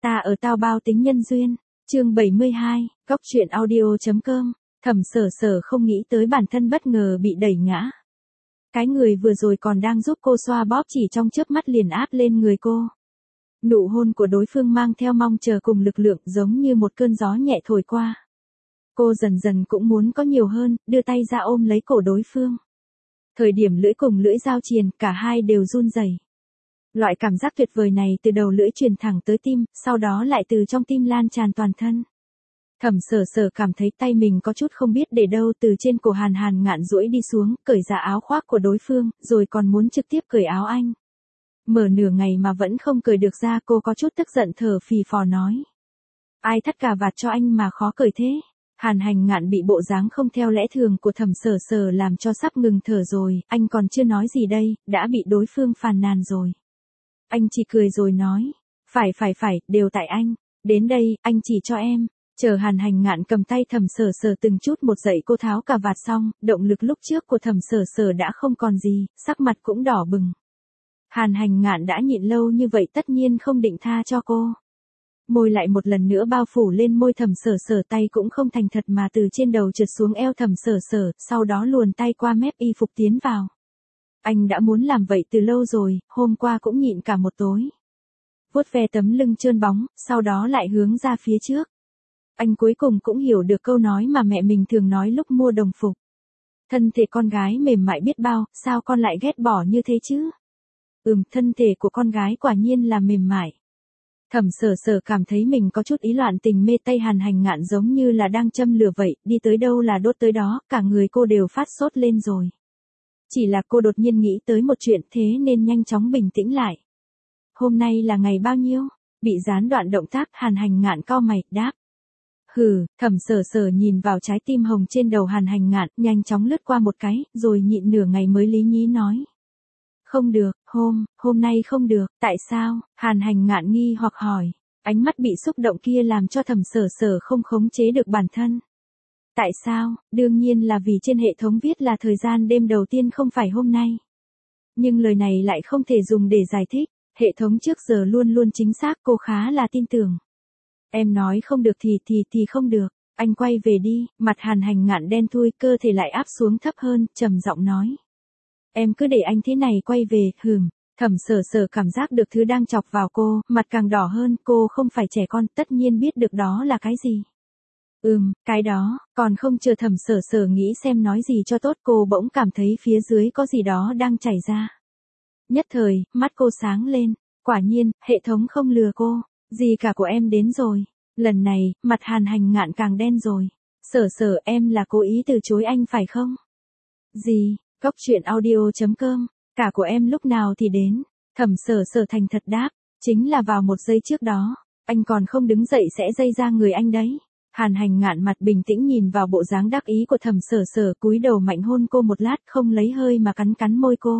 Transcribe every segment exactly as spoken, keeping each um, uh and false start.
Ta ở tao bao tính nhân duyên, chương bảy mươi hai, góc truyện audio.com, Thẩm Sở Sở không nghĩ tới bản thân bất ngờ bị đẩy ngã. Cái người vừa rồi còn đang giúp cô xoa bóp chỉ trong chớp mắt liền áp lên người cô. Nụ hôn của đối phương mang theo mong chờ cùng lực lượng giống như một cơn gió nhẹ thổi qua. Cô dần dần cũng muốn có nhiều hơn, đưa tay ra ôm lấy cổ đối phương. Thời điểm lưỡi cùng lưỡi giao triền, cả hai đều run rẩy. Loại cảm giác tuyệt vời này từ đầu lưỡi truyền thẳng tới tim, sau đó lại từ trong tim lan tràn toàn thân. Thẩm Sở Sở cảm thấy tay mình có chút không biết để đâu, từ trên cổ Hàn Hàn Ngạn duỗi đi xuống, cởi ra áo khoác của đối phương, rồi còn muốn trực tiếp cởi áo anh. Mở nửa ngày mà vẫn không cởi được ra, cô có chút tức giận thở phì phò nói. Ai thắt cà vạt cho anh mà khó cởi thế? Hàn Hành Ngạn bị bộ dáng không theo lẽ thường của Thẩm Sở Sở làm cho sắp ngừng thở rồi, anh còn chưa nói gì đây, đã bị đối phương phàn nàn rồi. Anh chỉ cười rồi nói, phải phải phải, đều tại anh, đến đây, anh chỉ cho em. Chờ Hàn Hành Ngạn cầm tay Thẩm Sở Sở từng chút một dậy cô tháo cà vạt xong, động lực lúc trước của Thẩm Sở Sở đã không còn gì, sắc mặt cũng đỏ bừng. Hàn Hành Ngạn đã nhịn lâu như vậy tất nhiên không định tha cho cô. Môi lại một lần nữa bao phủ lên môi Thẩm Sở Sở, tay cũng không thành thật mà từ trên đầu trượt xuống eo Thẩm Sở Sở, sau đó luồn tay qua mép y phục tiến vào. Anh đã muốn làm vậy từ lâu rồi, hôm qua cũng nhịn cả một tối. Vuốt ve tấm lưng trơn bóng, sau đó lại hướng ra phía trước. Anh cuối cùng cũng hiểu được câu nói mà mẹ mình thường nói lúc mua đồng phục. Thân thể con gái mềm mại biết bao, sao con lại ghét bỏ như thế chứ? Ừm, thân thể của con gái quả nhiên là mềm mại. Thẩm Sở Sở cảm thấy mình có chút ý loạn tình mê, tay Hàn Hành Ngạn giống như là đang châm lửa vậy, đi tới đâu là đốt tới đó, cả người cô đều phát sốt lên rồi. Chỉ là cô đột nhiên nghĩ tới một chuyện, thế nên nhanh chóng bình tĩnh lại. Hôm nay là ngày bao nhiêu? Bị gián đoạn động tác, Hàn Hành Ngạn cau mày, đáp. Hừ, Thẩm Sở Sở nhìn vào trái tim hồng trên đầu Hàn Hành Ngạn, nhanh chóng lướt qua một cái, rồi nhịn nửa ngày mới lý nhí nói. Không được, hôm, hôm nay không được, tại sao? Hàn Hành Ngạn nghi hoặc hỏi, ánh mắt bị xúc động kia làm cho Thẩm Sở Sở không khống chế được bản thân. Tại sao? Đương nhiên là vì trên hệ thống viết là thời gian đêm đầu tiên không phải hôm nay. Nhưng lời này lại không thể dùng để giải thích, hệ thống trước giờ luôn luôn chính xác, cô khá là tin tưởng. Em nói không được thì thì thì không được, anh quay về đi, mặt Hàn Hành Ngạn đen thui, cơ thể lại áp xuống thấp hơn, trầm giọng nói. Em cứ để anh thế này quay về, hừm. Thẩm Sở Sở cảm giác được thứ đang chọc vào cô, mặt càng đỏ hơn, cô không phải trẻ con, tất nhiên biết được đó là cái gì. Ừm, cái đó, còn không chờ Thẩm Sở Sở nghĩ xem nói gì cho tốt, cô bỗng cảm thấy phía dưới có gì đó đang chảy ra. Nhất thời, mắt cô sáng lên, quả nhiên, hệ thống không lừa cô, gì cả của em đến rồi. Lần này, mặt Hàn Hành Ngạn càng đen rồi. Sở Sở, em là cố ý từ chối anh phải không? Gì, góc truyện audio.com, cả của em lúc nào thì đến. Thẩm Sở Sở thành thật đáp, chính là vào một giây trước đó, anh còn không đứng dậy sẽ dây ra người anh đấy. Hàn Hành Ngạn mặt bình tĩnh nhìn vào bộ dáng đắc ý của Thẩm Sở Sở, cúi đầu mạnh hôn cô một lát, không lấy hơi mà cắn cắn môi cô.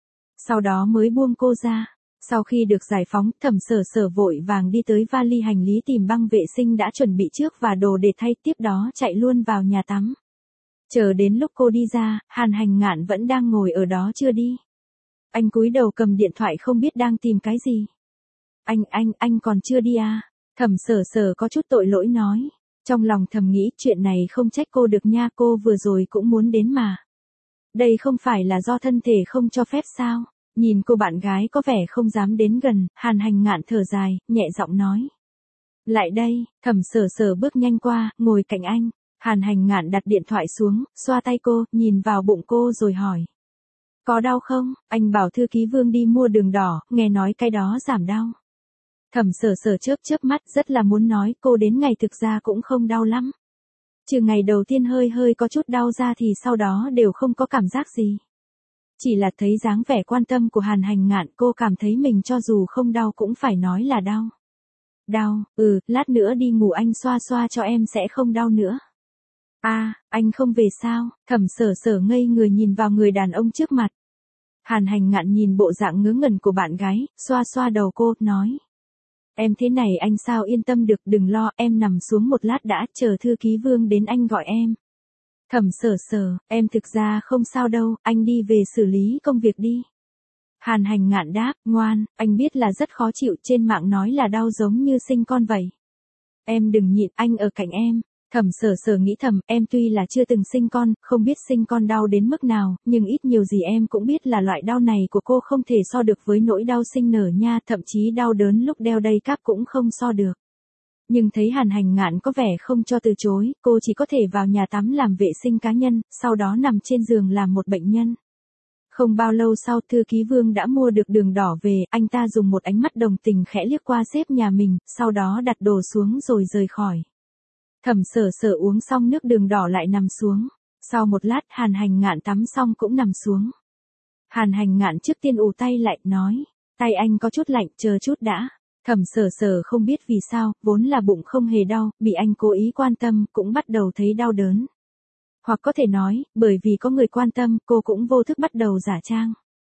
Sau đó mới buông cô ra. Sau khi được giải phóng, Thẩm Sở Sở vội vàng đi tới vali hành lý tìm băng vệ sinh đã chuẩn bị trước và đồ để thay, tiếp đó chạy luôn vào nhà tắm. Chờ đến lúc cô đi ra, Hàn Hành Ngạn vẫn đang ngồi ở đó chưa đi. Anh cúi đầu cầm điện thoại không biết đang tìm cái gì. Anh, anh, anh còn chưa đi à? Thẩm Sở Sở có chút tội lỗi nói. Trong lòng thầm nghĩ chuyện này không trách cô được nha, cô vừa rồi cũng muốn đến mà. Đây không phải là do thân thể không cho phép sao? Nhìn cô bạn gái có vẻ không dám đến gần, Hàn Hành Ngạn thở dài, nhẹ giọng nói. Lại đây, Thẩm Sở Sở bước nhanh qua, ngồi cạnh anh. Hàn Hành Ngạn đặt điện thoại xuống, xoa tay cô, nhìn vào bụng cô rồi hỏi. Có đau không? Anh bảo thư ký Vương đi mua đường đỏ, nghe nói cái đó giảm đau. Thẩm Sở Sở chớp chớp mắt, rất là muốn nói, cô đến ngày thực ra cũng không đau lắm. Trừ ngày đầu tiên hơi hơi có chút đau ra thì sau đó đều không có cảm giác gì. Chỉ là thấy dáng vẻ quan tâm của Hàn Hành Ngạn, cô cảm thấy mình cho dù không đau cũng phải nói là đau. Đau, ừ, lát nữa đi ngủ anh xoa xoa cho em sẽ không đau nữa. À, anh không về sao? Thẩm Sở Sở ngây người nhìn vào người đàn ông trước mặt. Hàn Hành Ngạn nhìn bộ dạng ngớ ngẩn của bạn gái, xoa xoa đầu cô, nói. Em thế này anh sao yên tâm được, đừng lo, em nằm xuống một lát đã, chờ thư ký Vương đến anh gọi em. Thẩm Sở Sở, em thực ra không sao đâu, anh đi về xử lý công việc đi. Hàn Hành Ngạn đáp, ngoan, anh biết là rất khó chịu, trên mạng nói là đau giống như sinh con vậy. Em đừng nhịn, anh ở cạnh em. Thẩm Sở Sở nghĩ thầm, em tuy là chưa từng sinh con, không biết sinh con đau đến mức nào, nhưng ít nhiều gì em cũng biết là loại đau này của cô không thể so được với nỗi đau sinh nở nha, thậm chí đau đớn lúc đeo dây cáp cũng không so được. Nhưng thấy Hàn Hành Ngạn có vẻ không cho từ chối, cô chỉ có thể vào nhà tắm làm vệ sinh cá nhân, sau đó nằm trên giường làm một bệnh nhân. Không bao lâu sau, thư ký Vương đã mua được đường đỏ về, anh ta dùng một ánh mắt đồng tình khẽ liếc qua sếp nhà mình, sau đó đặt đồ xuống rồi rời khỏi. Thẩm Sở Sở uống xong nước đường đỏ lại nằm xuống. Sau một lát, Hàn Hành Ngạn tắm xong cũng nằm xuống. Hàn Hành Ngạn trước tiên ù tay lại, nói, tay anh có chút lạnh, chờ chút đã. Thẩm Sở Sở không biết vì sao, vốn là bụng không hề đau, bị anh cố ý quan tâm, cũng bắt đầu thấy đau đớn. Hoặc có thể nói, bởi vì có người quan tâm, cô cũng vô thức bắt đầu giả trang.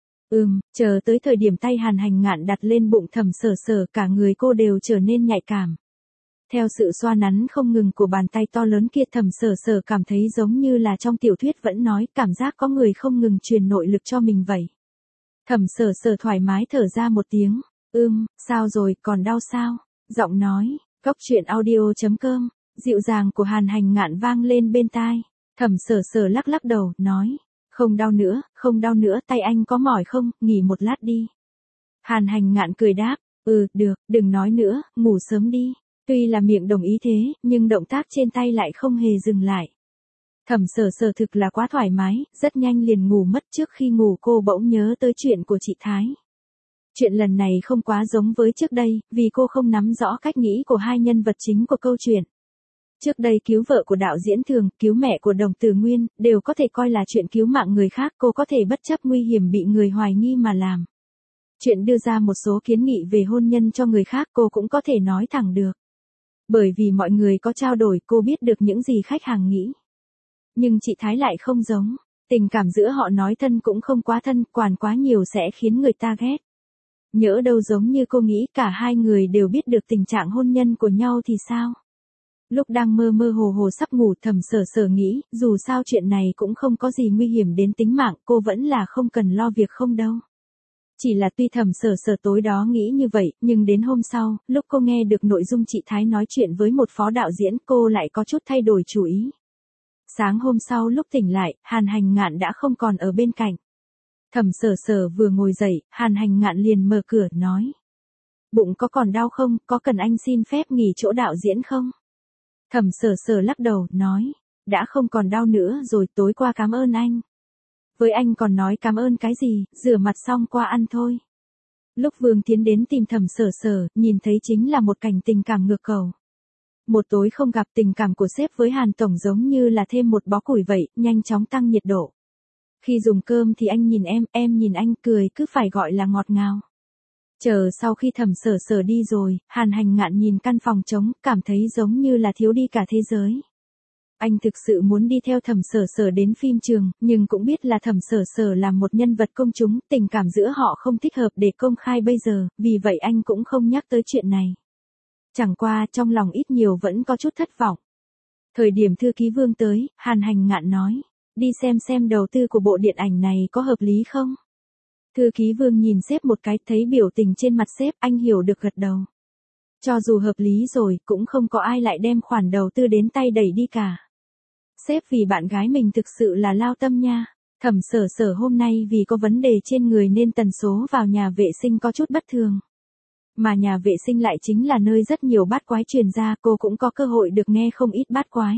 Ừm, chờ tới thời điểm tay Hàn Hành Ngạn đặt lên bụng Thẩm Sở Sở, cả người cô đều trở nên nhạy cảm. Theo sự xoa nắn không ngừng của bàn tay to lớn kia, Thẩm Sở Sở cảm thấy giống như là trong tiểu thuyết vẫn nói, cảm giác có người không ngừng truyền nội lực cho mình vậy. Thẩm Sở Sở thoải mái thở ra một tiếng, ưm, sao rồi, còn đau sao? Giọng nói, cóc truyện audio chấm com, dịu dàng của Hàn Hành Ngạn vang lên bên tai. Thẩm Sở Sở lắc lắc đầu, nói, không đau nữa, không đau nữa, tay anh có mỏi không, nghỉ một lát đi. Hàn Hành Ngạn cười đáp, ừ, được, đừng nói nữa, ngủ sớm đi. Tuy là miệng đồng ý thế, nhưng động tác trên tay lại không hề dừng lại. Thẩm Sở Sở thực là quá thoải mái, rất nhanh liền ngủ mất. Trước khi ngủ cô bỗng nhớ tới chuyện của chị Thái. Chuyện lần này không quá giống với trước đây, vì cô không nắm rõ cách nghĩ của hai nhân vật chính của câu chuyện. Trước đây cứu vợ của đạo diễn Thường, cứu mẹ của Đồng Tử Nguyên, đều có thể coi là chuyện cứu mạng người khác, cô có thể bất chấp nguy hiểm bị người hoài nghi mà làm. Chuyện đưa ra một số kiến nghị về hôn nhân cho người khác cô cũng có thể nói thẳng được. Bởi vì mọi người có trao đổi, cô biết được những gì khách hàng nghĩ. Nhưng chị Thái lại không giống, tình cảm giữa họ nói thân cũng không quá thân, quản quá nhiều sẽ khiến người ta ghét. Nhỡ đâu giống như cô nghĩ cả hai người đều biết được tình trạng hôn nhân của nhau thì sao? Lúc đang mơ mơ hồ hồ sắp ngủ, Thẩm Sở Sở nghĩ, dù sao chuyện này cũng không có gì nguy hiểm đến tính mạng, cô vẫn là không cần lo việc không đâu. Chỉ là tuy Thẩm Sở Sở tối đó nghĩ như vậy, nhưng đến hôm sau, lúc cô nghe được nội dung chị Thái nói chuyện với một phó đạo diễn, cô lại có chút thay đổi chủ ý. Sáng hôm sau lúc tỉnh lại, Hàn Hành Ngạn đã không còn ở bên cạnh. Thẩm Sở Sở vừa ngồi dậy, Hàn Hành Ngạn liền mở cửa, nói. Bụng có còn đau không, có cần anh xin phép nghỉ chỗ đạo diễn không? Thẩm Sở Sở lắc đầu, nói. Đã không còn đau nữa rồi, tối qua cảm ơn anh. Với anh còn nói cảm ơn cái gì, rửa mặt xong qua ăn thôi. Lúc Vương tiến đến tìm Thẩm Sở Sở, nhìn thấy chính là một cảnh tình cảm ngược cầu. Một tối không gặp, tình cảm của sếp với Hàn Tổng giống như là thêm một bó củi vậy, nhanh chóng tăng nhiệt độ. Khi dùng cơm thì anh nhìn em, em nhìn anh, cười cứ phải gọi là ngọt ngào. Chờ sau khi Thẩm Sở Sở đi rồi, Hàn Hành Ngạn nhìn căn phòng trống, cảm thấy giống như là thiếu đi cả thế giới. Anh thực sự muốn đi theo Thẩm Sở Sở đến phim trường, nhưng cũng biết là Thẩm Sở Sở là một nhân vật công chúng, tình cảm giữa họ không thích hợp để công khai bây giờ, vì vậy anh cũng không nhắc tới chuyện này. Chẳng qua, trong lòng ít nhiều vẫn có chút thất vọng. Thời điểm thư ký Vương tới, Hàn Hành Ngạn nói, đi xem xem đầu tư của bộ điện ảnh này có hợp lý không? Thư ký Vương nhìn sếp một cái, thấy biểu tình trên mặt sếp, anh hiểu được gật đầu. Cho dù hợp lý rồi, cũng không có ai lại đem khoản đầu tư đến tay đẩy đi cả. Sếp vì bạn gái mình thực sự là lao tâm nha. Thẩm Sở Sở hôm nay vì có vấn đề trên người nên tần số vào nhà vệ sinh có chút bất thường. Mà nhà vệ sinh lại chính là nơi rất nhiều bát quái truyền ra, cô cũng có cơ hội được nghe không ít bát quái.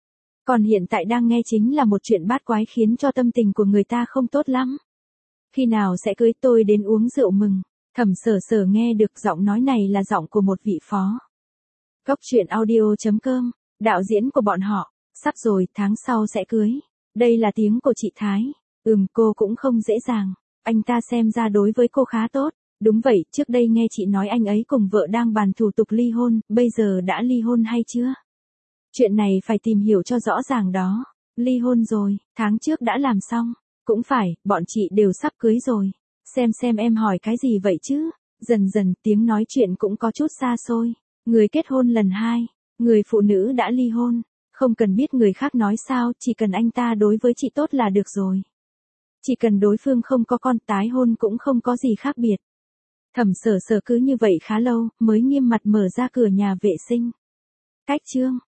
Còn hiện tại đang nghe chính là một chuyện bát quái khiến cho tâm tình của người ta không tốt lắm. Khi nào sẽ cưới tôi đến uống rượu mừng? Thẩm Sở Sở nghe được giọng nói này là giọng của một vị phó. Cóc truyện audio chấm com, đạo diễn của bọn họ, sắp rồi, tháng sau sẽ cưới. Đây là tiếng của chị Thái. Ừm, cô cũng không dễ dàng. Anh ta xem ra đối với cô khá tốt. Đúng vậy, trước đây nghe chị nói anh ấy cùng vợ đang bàn thủ tục ly hôn, bây giờ đã ly hôn hay chưa? Chuyện này phải tìm hiểu cho rõ ràng đó. Ly hôn rồi, tháng trước đã làm xong. Cũng phải, bọn chị đều sắp cưới rồi. Xem xem em hỏi cái gì vậy chứ? Dần dần tiếng nói chuyện cũng có chút xa xôi. Người kết hôn lần hai, người phụ nữ đã ly hôn. Không cần biết người khác nói sao, chỉ cần anh ta đối với chị tốt là được rồi. Chỉ cần đối phương không có con, tái hôn cũng không có gì khác biệt. Thẩm Sở Sở cứ như vậy khá lâu, mới nghiêm mặt mở ra cửa nhà vệ sinh. Cách chương